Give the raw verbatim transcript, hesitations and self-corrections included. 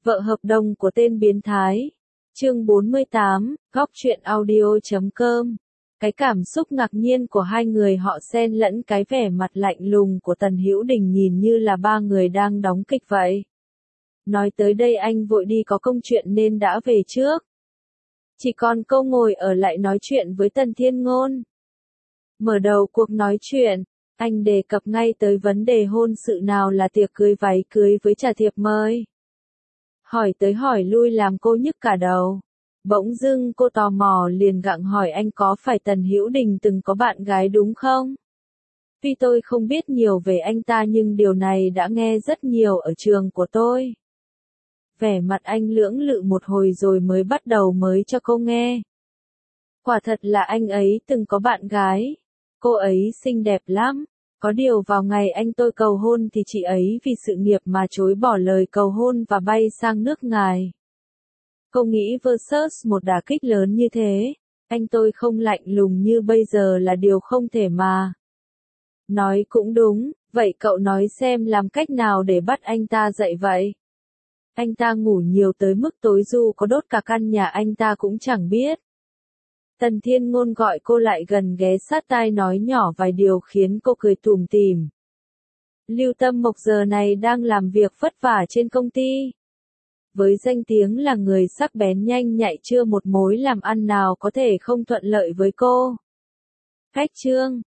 Vợ hợp đồng của tên biến thái. Chương bốn mươi tám, góc truyện audio chấm com. Cái cảm xúc ngạc nhiên của hai người họ xen lẫn cái vẻ mặt lạnh lùng của Tần Hữu Đình nhìn như là ba người đang đóng kịch vậy. Nói tới đây anh vội đi có công chuyện nên đã về trước. Chỉ còn cô ngồi ở lại nói chuyện với Tần Thiên Ngôn. Mở đầu cuộc nói chuyện, anh đề cập ngay tới vấn đề hôn sự nào là tiệc cưới váy cưới với trà thiệp mời. Hỏi tới hỏi lui làm cô nhức cả đầu. Bỗng dưng cô tò mò liền gặng hỏi anh có phải Tần Hữu Đình từng có bạn gái đúng không? Tuy tôi không biết nhiều về anh ta nhưng điều này đã nghe rất nhiều ở trường của tôi. Vẻ mặt anh lưỡng lự một hồi rồi mới bắt đầu mới cho cô nghe. Quả thật là anh ấy từng có bạn gái. Cô ấy xinh đẹp lắm. Có điều vào ngày anh tôi cầu hôn thì chị ấy vì sự nghiệp mà chối bỏ lời cầu hôn và bay sang nước ngoài. Cô nghĩ versus một đả kích lớn như thế, anh tôi không lạnh lùng như bây giờ là điều không thể mà. Nói cũng đúng, vậy cậu nói xem làm cách nào để bắt anh ta dậy vậy? Anh ta ngủ nhiều tới mức tối dù có đốt cả căn nhà anh ta cũng chẳng biết. Tần Thiên Ngôn gọi cô lại gần ghé sát tai nói nhỏ vài điều khiến cô cười tủm tỉm. Lưu Tâm Mộc giờ này đang làm việc vất vả trên công ty. Với danh tiếng là người sắc bén nhanh nhạy chưa một mối làm ăn nào có thể không thuận lợi với cô. Khách trương,